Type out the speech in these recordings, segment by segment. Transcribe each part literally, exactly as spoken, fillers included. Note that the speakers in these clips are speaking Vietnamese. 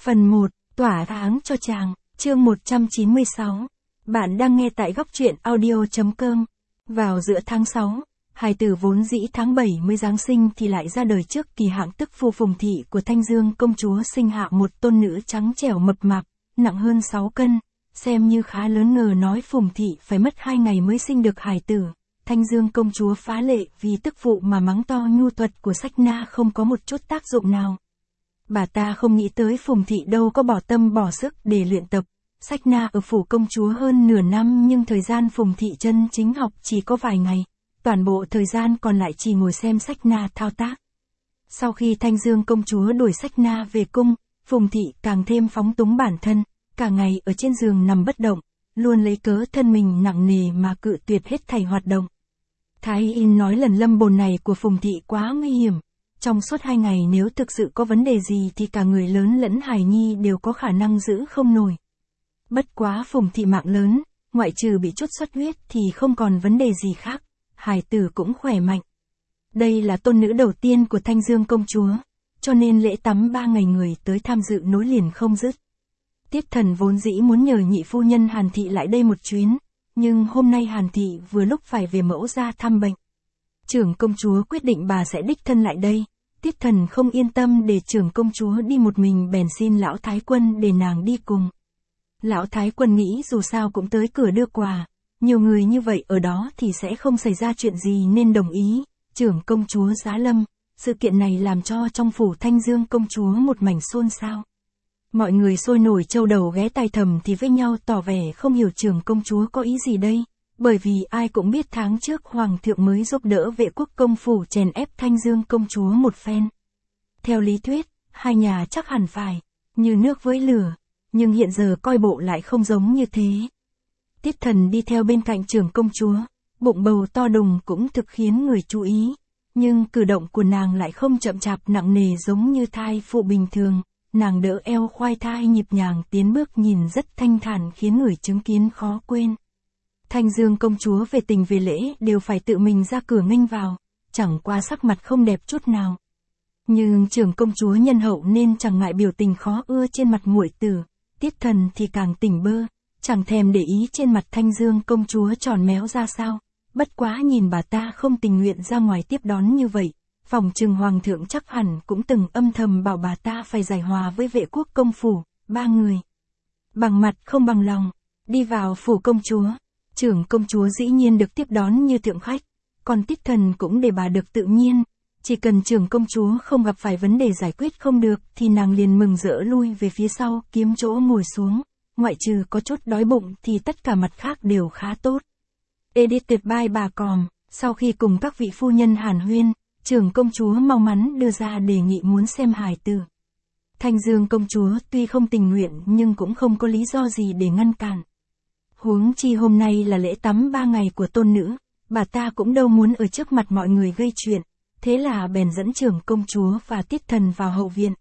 Phần một, tỏa tháng cho chàng, chương một trăm chín mươi sáu. Bạn đang nghe tại góc truyện audio chấm com. Vào giữa tháng sáu, hài tử vốn dĩ tháng bảy mới Giáng sinh thì lại ra đời trước kỳ hạn, tức phu Phùng thị của Thanh Dương công chúa sinh hạ một tôn nữ trắng trẻo mập mạp, nặng hơn sáu cân, xem như khá lớn. Ngờ nói Phùng thị phải mất hai ngày mới sinh được hài tử. Thanh Dương công chúa phá lệ vì tức phụ mà mắng to nhu thuật của Sách Na không có một chút tác dụng nào. Bà ta không nghĩ tới Phùng thị đâu có bỏ tâm bỏ sức để luyện tập. Sách Na ở phủ công chúa hơn nửa năm nhưng thời gian Phùng thị chân chính học chỉ có vài ngày. Toàn bộ thời gian còn lại chỉ ngồi xem Sách Na thao tác. Sau khi Thanh Dương công chúa đuổi Sách Na về cung, Phùng thị càng thêm phóng túng bản thân, cả ngày ở trên giường nằm bất động, luôn lấy cớ thân mình nặng nề mà cự tuyệt hết thảy hoạt động. Thái y nói lần lâm bồn này của Phùng thị quá nguy hiểm. Trong suốt hai ngày nếu thực sự có vấn đề gì thì cả người lớn lẫn hài nhi đều có khả năng giữ không nổi. Bất quá Phùng thị mạng lớn, ngoại trừ bị chút xuất huyết thì không còn vấn đề gì khác, hài tử cũng khỏe mạnh. Đây là tôn nữ đầu tiên của Thanh Dương công chúa, cho nên lễ tắm ba ngày người tới tham dự nối liền không dứt. Tiết Thần vốn dĩ muốn nhờ nhị phu nhân Hàn thị lại đây một chuyến, nhưng hôm nay Hàn thị vừa lúc phải về mẫu ra thăm bệnh. Trưởng công chúa quyết định bà sẽ đích thân lại đây. Tiết Thần không yên tâm để trưởng công chúa đi một mình bèn xin lão thái quân để nàng đi cùng. Lão thái quân nghĩ dù sao cũng tới cửa đưa quà, nhiều người như vậy ở đó thì sẽ không xảy ra chuyện gì nên đồng ý. Trưởng công chúa giá lâm, sự kiện này làm cho trong phủ Thanh Dương công chúa một mảnh xôn xao. Mọi người sôi nổi châu đầu ghé tai thầm thì với nhau tỏ vẻ không hiểu trưởng công chúa có ý gì đây. Bởi vì ai cũng biết tháng trước Hoàng thượng mới giúp đỡ Vệ Quốc công phủ chèn ép Thanh Dương công chúa một phen. Theo lý thuyết, hai nhà chắc hẳn phải, như nước với lửa, nhưng hiện giờ coi bộ lại không giống như thế. Tiết Thần đi theo bên cạnh trưởng công chúa, bụng bầu to đùng cũng thực khiến người chú ý, nhưng cử động của nàng lại không chậm chạp nặng nề giống như thai phụ bình thường, nàng đỡ eo khoai thai nhịp nhàng tiến bước nhìn rất thanh thản khiến người chứng kiến khó quên. Thanh Dương công chúa về tình về lễ đều phải tự mình ra cửa nghênh vào, chẳng qua sắc mặt không đẹp chút nào. Nhưng trưởng công chúa nhân hậu nên chẳng ngại biểu tình khó ưa trên mặt muội tử, Tiết Thần thì càng tỉnh bơ, chẳng thèm để ý trên mặt Thanh Dương công chúa tròn méo ra sao. Bất quá nhìn bà ta không tình nguyện ra ngoài tiếp đón như vậy, phòng trừng Hoàng thượng chắc hẳn cũng từng âm thầm bảo bà ta phải giải hòa với Vệ Quốc công phủ. Ba người bằng mặt không bằng lòng đi vào phủ công chúa. Trưởng công chúa dĩ nhiên được tiếp đón như thượng khách, còn Tiết Thần cũng để bà được tự nhiên. Chỉ cần trưởng công chúa không gặp phải vấn đề giải quyết không được thì nàng liền mừng rỡ lui về phía sau kiếm chỗ ngồi xuống, ngoại trừ có chút đói bụng thì tất cả mặt khác đều khá tốt. Edited by bà Còm, sau khi cùng các vị phu nhân hàn huyên, trưởng công chúa mau mắn đưa ra đề nghị muốn xem hài tử. Thanh Dương công chúa tuy không tình nguyện nhưng cũng không có lý do gì để ngăn cản. Huống chi hôm nay là lễ tắm ba ngày của tôn nữ, bà ta cũng đâu muốn ở trước mặt mọi người gây chuyện, thế là bèn dẫn trưởng công chúa và Tiết Thần vào hậu viện.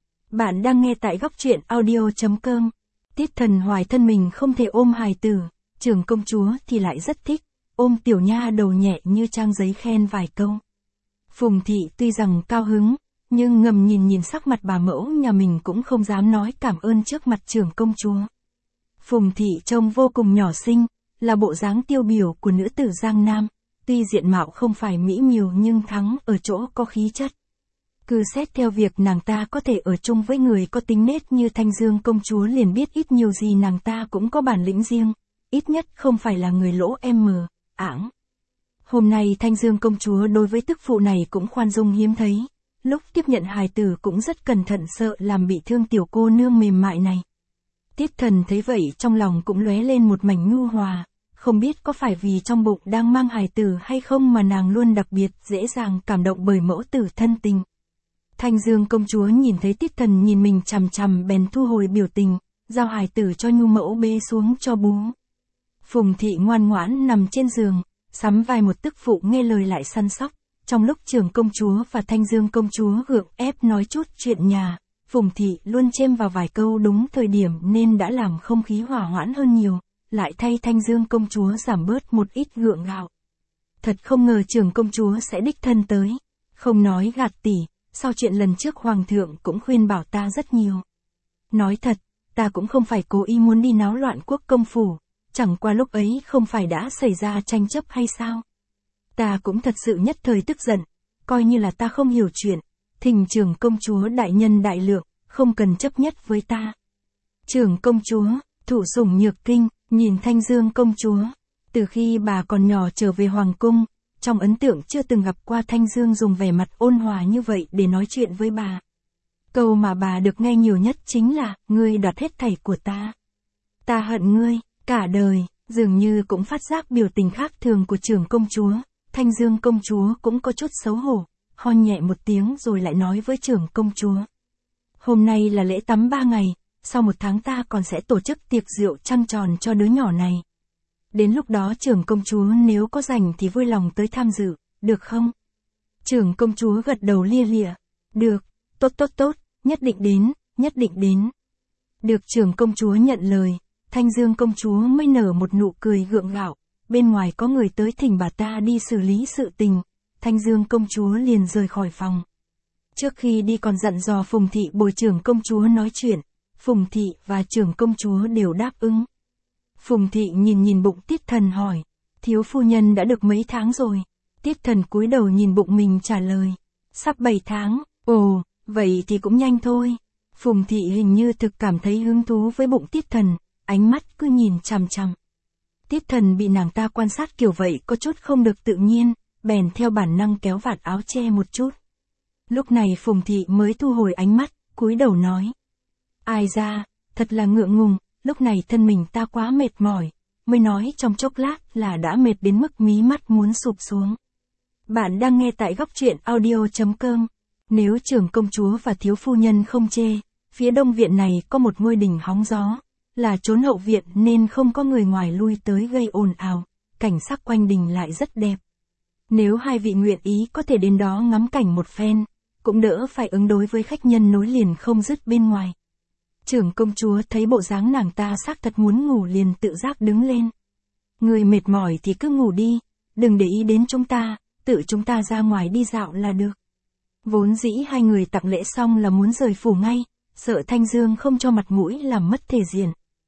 Bạn đang nghe tại góc truyện audio chấm com. Tiết Thần hoài thân mình không thể ôm hài tử, trưởng công chúa thì lại rất thích, ôm tiểu nha đầu nhẹ như trang giấy khen vài câu. Phùng thị tuy rằng cao hứng, nhưng ngầm nhìn nhìn sắc mặt bà mẫu nhà mình cũng không dám nói cảm ơn trước mặt trưởng công chúa. Phùng thị trông vô cùng nhỏ xinh, là bộ dáng tiêu biểu của nữ tử Giang Nam, tuy diện mạo không phải mỹ miều nhưng thắng ở chỗ có khí chất. Cứ xét theo việc nàng ta có thể ở chung với người có tính nết như Thanh Dương công chúa liền biết ít nhiều gì nàng ta cũng có bản lĩnh riêng, ít nhất không phải là người lỗ em mờ, ảng. Hôm nay Thanh Dương công chúa đối với tức phụ này cũng khoan dung hiếm thấy, lúc tiếp nhận hài tử cũng rất cẩn thận sợ làm bị thương tiểu cô nương mềm mại này. Tiết Thần thấy vậy trong lòng cũng lóe lên một mảnh nhu hòa, không biết có phải vì trong bụng đang mang hài tử hay không mà nàng luôn đặc biệt dễ dàng cảm động bởi mẫu tử thân tình. Thanh Dương công chúa nhìn thấy Tiết Thần nhìn mình chằm chằm bèn thu hồi biểu tình, giao hài tử cho nhu mẫu bế xuống cho bú. Phùng thị ngoan ngoãn nằm trên giường, sắm vai một tức phụ nghe lời lại săn sóc. Trong lúc trưởng công chúa và Thanh Dương công chúa gượng ép nói chút chuyện nhà, Phùng thị luôn chêm vào vài câu đúng thời điểm nên đã làm không khí hòa hoãn hơn nhiều, lại thay Thanh Dương công chúa giảm bớt một ít gượng gạo. Thật không ngờ trưởng công chúa sẽ đích thân tới, không nói gạt tỷ, sau chuyện lần trước Hoàng thượng cũng khuyên bảo ta rất nhiều. Nói thật, ta cũng không phải cố ý muốn đi náo loạn quốc công phủ, chẳng qua lúc ấy không phải đã xảy ra tranh chấp hay sao? Ta cũng thật sự nhất thời tức giận, coi như là ta không hiểu chuyện, thỉnh trưởng công chúa đại nhân đại lượng, không cần chấp nhất với ta. Trưởng công chúa, thụ sủng nhược kinh, nhìn Thanh Dương công chúa, từ khi bà còn nhỏ trở về hoàng cung, trong ấn tượng chưa từng gặp qua Thanh Dương dùng vẻ mặt ôn hòa như vậy để nói chuyện với bà. Câu mà bà được nghe nhiều nhất chính là, ngươi đoạt hết thảy của ta. Ta hận ngươi, cả đời, dường như cũng phát giác biểu tình khác thường của trưởng công chúa, Thanh Dương công chúa cũng có chút xấu hổ, ho nhẹ một tiếng rồi lại nói với trưởng công chúa. Hôm nay là lễ tắm ba ngày, sau một tháng ta còn sẽ tổ chức tiệc rượu trăng tròn cho đứa nhỏ này. Đến lúc đó trưởng công chúa nếu có rảnh thì vui lòng tới tham dự, được không? Trưởng công chúa gật đầu lia lịa. Được, tốt tốt tốt, nhất định đến, nhất định đến. Được trưởng công chúa nhận lời, Thanh Dương công chúa mới nở một nụ cười gượng gạo, bên ngoài có người tới thỉnh bà ta đi xử lý sự tình, Thanh Dương công chúa liền rời khỏi phòng. Trước khi đi còn dặn dò Phùng Thị bồi trưởng công chúa nói chuyện, Phùng Thị và trưởng công chúa đều đáp ứng. Phùng Thị nhìn nhìn bụng Tiết Thần hỏi, thiếu phu nhân đã được mấy tháng rồi? Tiết Thần cúi đầu nhìn bụng mình trả lời, sắp bảy tháng, ồ, vậy thì cũng nhanh thôi. Phùng Thị hình như thực cảm thấy hứng thú với bụng Tiết Thần, ánh mắt cứ nhìn chằm chằm. Tiết Thần bị nàng ta quan sát kiểu vậy có chút không được tự nhiên, bèn theo bản năng kéo vạt áo che một chút. Lúc này Phùng Thị mới thu hồi ánh mắt, cúi đầu nói. Ai ra, thật là ngượng ngùng, lúc này thân mình ta quá mệt mỏi, mới nói trong chốc lát là đã mệt đến mức mí mắt muốn sụp xuống. Bạn đang nghe tại góc truyện audio chấm com. Nếu trưởng công chúa và thiếu phu nhân không chê, phía đông viện này có một ngôi đình hóng gió, là trốn hậu viện nên không có người ngoài lui tới gây ồn ào, cảnh sắc quanh đình lại rất đẹp. Nếu hai vị nguyện ý có thể đến đó ngắm cảnh một phen, cũng đỡ phải ứng đối với khách nhân nối liền không dứt bên ngoài. Trưởng công chúa thấy bộ dáng nàng ta xác thật muốn ngủ liền tự giác đứng lên. Người mệt mỏi thì cứ ngủ đi, đừng để ý đến chúng ta, tự chúng ta ra ngoài đi dạo là được. Vốn dĩ hai người tặng lễ xong là muốn rời phủ ngay, sợ Thanh Dương không cho mặt mũi làm mất thể diện.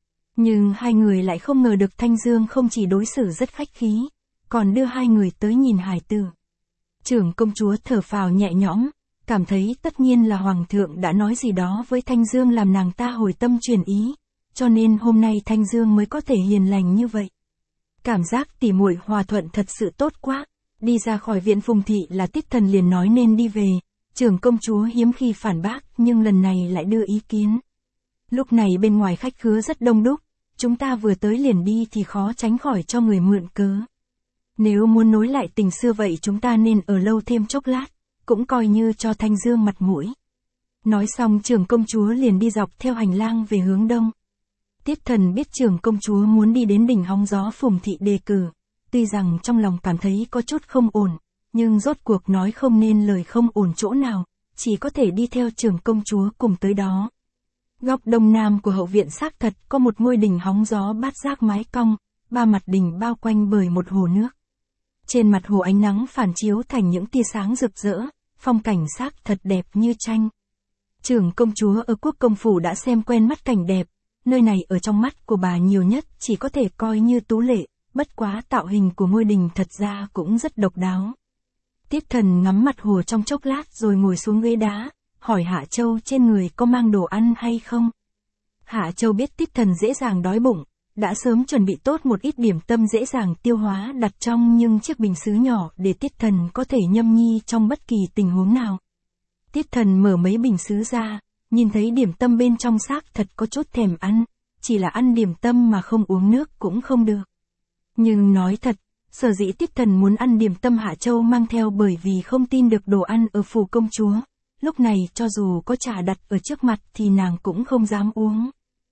Nhưng hai người lại không ngờ được Thanh Dương không chỉ đối xử rất khách khí, còn đưa hai người tới nhìn hài tử. Trưởng công chúa thở phào nhẹ nhõm, cảm thấy tất nhiên là Hoàng thượng đã nói gì đó với Thanh Dương làm nàng ta hồi tâm chuyển ý, cho nên hôm nay Thanh Dương mới có thể hiền lành như vậy. Cảm giác tỉ muội hòa thuận thật sự tốt quá. Đi ra khỏi viện Phùng Thị là Tiết Thần liền nói nên đi về, trưởng công chúa hiếm khi phản bác nhưng lần này lại đưa ý kiến. Lúc này bên ngoài khách khứa rất đông đúc, chúng ta vừa tới liền đi thì khó tránh khỏi cho người mượn cớ. Nếu muốn nối lại tình xưa vậy chúng ta nên ở lâu thêm chốc lát, cũng coi như cho Thanh Dương mặt mũi. Nói xong trưởng công chúa liền đi dọc theo hành lang về hướng đông. Tiết Thần biết trưởng công chúa muốn đi đến đỉnh hóng gió Phùng Thị đề cử. Tuy rằng trong lòng cảm thấy có chút không ổn, nhưng rốt cuộc nói không nên lời không ổn chỗ nào, chỉ có thể đi theo trưởng công chúa cùng tới đó. Góc đông nam của hậu viện xác thật có một ngôi đình hóng gió bát giác mái cong, ba mặt đình bao quanh bởi một hồ nước. Trên mặt hồ ánh nắng phản chiếu thành những tia sáng rực rỡ, phong cảnh xác thật đẹp như tranh. Trưởng công chúa ở quốc công phủ đã xem quen mắt cảnh đẹp, nơi này ở trong mắt của bà nhiều nhất chỉ có thể coi như tú lệ. Bất quá tạo hình của ngôi đình thật ra cũng rất độc đáo. Tiết Thần ngắm mặt hồ trong chốc lát rồi ngồi xuống ghế đá, hỏi Hạ Châu trên người có mang đồ ăn hay không. Hạ Châu biết Tiết Thần dễ dàng đói bụng, đã sớm chuẩn bị tốt một ít điểm tâm dễ dàng tiêu hóa đặt trong nhưng chiếc bình sứ nhỏ để Tiết Thần có thể nhâm nhi trong bất kỳ tình huống nào. Tiết Thần mở mấy bình sứ ra, nhìn thấy điểm tâm bên trong xác thật có chút thèm ăn, chỉ là ăn điểm tâm mà không uống nước cũng không được. Nhưng nói thật, sở dĩ Tiết Thần muốn ăn điểm tâm Hạ Châu mang theo bởi vì không tin được đồ ăn ở phủ công chúa, lúc này cho dù có trà đặt ở trước mặt thì nàng cũng không dám uống.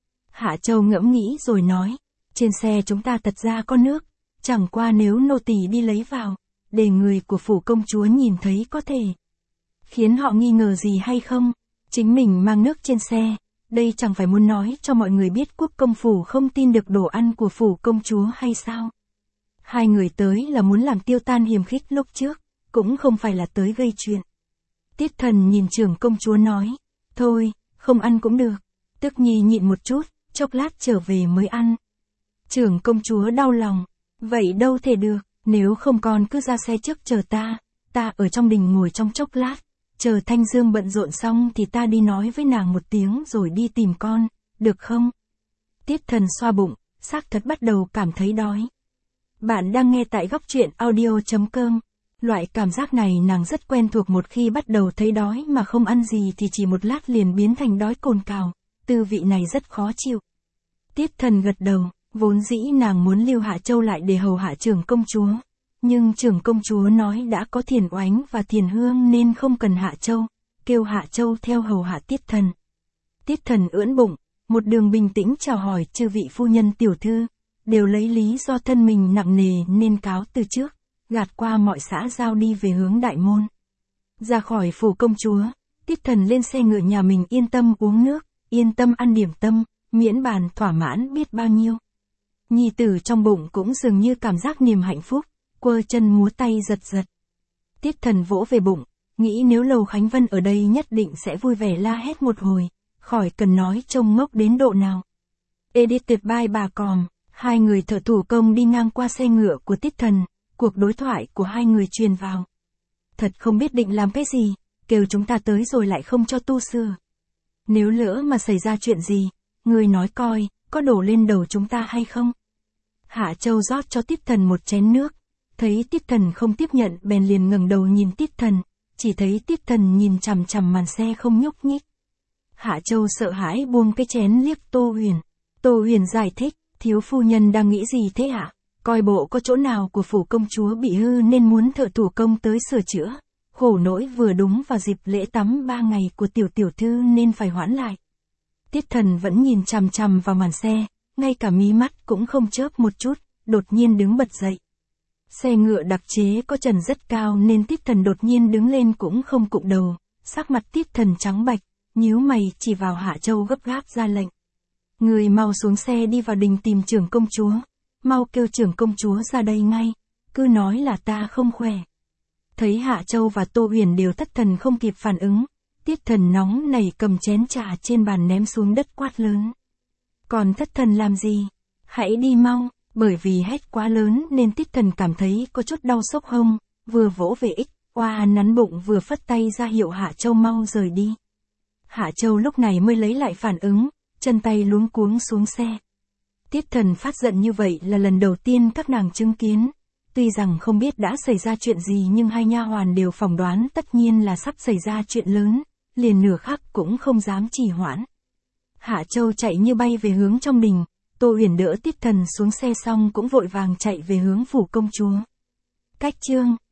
Hạ Châu ngẫm nghĩ rồi nói, trên xe chúng ta thật ra có nước, chẳng qua nếu nô tỳ đi lấy vào, để người của phủ công chúa nhìn thấy có thể khiến họ nghi ngờ gì hay không, chính mình mang nước trên xe. Đây chẳng phải muốn nói cho mọi người biết quốc công phủ không tin được đồ ăn của phủ công chúa hay sao? Hai người tới là muốn làm tiêu tan hiềm khích lúc trước, cũng không phải là tới gây chuyện. Tiết Thần nhìn trưởng công chúa nói, thôi, không ăn cũng được. Tức Nhi nhịn một chút, chốc lát trở về mới ăn. Trưởng công chúa đau lòng. Vậy đâu thể được, nếu không con cứ ra xe trước chờ ta, ta ở trong đình ngồi trong chốc lát, chờ Thanh Dương bận rộn xong thì ta đi nói với nàng một tiếng rồi đi tìm con, được không? Tiết Thần xoa bụng, xác thật bắt đầu cảm thấy đói. Bạn đang nghe tại góc truyện audio.com. Loại cảm giác này nàng rất quen thuộc, một khi bắt đầu thấy đói mà không ăn gì thì chỉ một lát liền biến thành đói cồn cào, tư vị này rất khó chịu. Tiết Thần gật đầu, vốn dĩ nàng muốn lưu Hạ Châu lại để hầu hạ trưởng công chúa. Nhưng trưởng công chúa nói đã có Thiền Oánh và Thiền Hương nên không cần Hạ Châu, kêu Hạ Châu theo hầu hạ Tiết Thần. Tiết Thần ưỡn bụng, một đường bình tĩnh chào hỏi chư vị phu nhân tiểu thư, đều lấy lý do thân mình nặng nề nên cáo từ trước, gạt qua mọi xã giao đi về hướng đại môn. Ra khỏi phủ công chúa, Tiết Thần lên xe ngựa nhà mình yên tâm uống nước, yên tâm ăn điểm tâm, miễn bàn thỏa mãn biết bao nhiêu. Nhi tử trong bụng cũng dường như cảm giác niềm hạnh phúc, quơ chân múa tay giật giật. Tiết Thần vỗ về bụng, nghĩ nếu Lầu Khánh Vân ở đây nhất định sẽ vui vẻ la hét một hồi, khỏi cần nói trông ngốc đến độ nào. Edith tuyệt bai bà còm, hai người thợ thủ công đi ngang qua xe ngựa của Tiết Thần, cuộc đối thoại của hai người truyền vào. Thật không biết định làm cái gì, kêu chúng ta tới rồi lại không cho tu sửa. Nếu lỡ mà xảy ra chuyện gì, người nói coi, có đổ lên đầu chúng ta hay không? Hạ Châu rót cho Tiết Thần một chén nước, thấy Tiết Thần không tiếp nhận bèn liền ngẩng đầu nhìn Tiết Thần, chỉ thấy Tiết Thần nhìn chằm chằm màn xe không nhúc nhích. Hạ Châu sợ hãi buông cái chén liếc Tô Huyền. Tô Huyền giải thích, thiếu phu nhân đang nghĩ gì thế ạ? Coi bộ có chỗ nào của phủ công chúa bị hư nên muốn thợ thủ công tới sửa chữa. Khổ nỗi vừa đúng vào dịp lễ tắm ba ngày của tiểu tiểu thư nên phải hoãn lại. Tiết Thần vẫn nhìn chằm chằm vào màn xe, ngay cả mí mắt cũng không chớp một chút, đột nhiên đứng bật dậy. Xe ngựa đặc chế có trần rất cao nên Tiết Thần đột nhiên đứng lên cũng không cụm đầu, sắc mặt Tiết Thần trắng bạch, nhíu mày chỉ vào Hạ Châu gấp gáp ra lệnh. Người mau xuống xe đi vào đình tìm trưởng công chúa, mau kêu trưởng công chúa ra đây ngay, cứ nói là ta không khỏe. Thấy Hạ Châu và Tô Huyền đều thất thần không kịp phản ứng, Tiết Thần nóng nảy cầm chén trà trên bàn ném xuống đất quát lớn. Còn thất thần làm gì? Hãy đi mau, bởi vì hét quá lớn nên Tiết Thần cảm thấy có chút đau xốc hông, vừa vỗ về ích, oa nắn bụng vừa phất tay ra hiệu Hạ Châu mau rời đi. Hạ Châu lúc này mới lấy lại phản ứng, chân tay luống cuống xuống xe. Tiết Thần phát giận như vậy là lần đầu tiên các nàng chứng kiến. Tuy rằng không biết đã xảy ra chuyện gì nhưng hai nha hoàn đều phỏng đoán tất nhiên là sắp xảy ra chuyện lớn, liền nửa khắc cũng không dám trì hoãn. Hạ Châu chạy như bay về hướng trong đình, Tô Huyền đỡ Tiết Thần xuống xe xong cũng vội vàng chạy về hướng phủ công chúa. Cách chương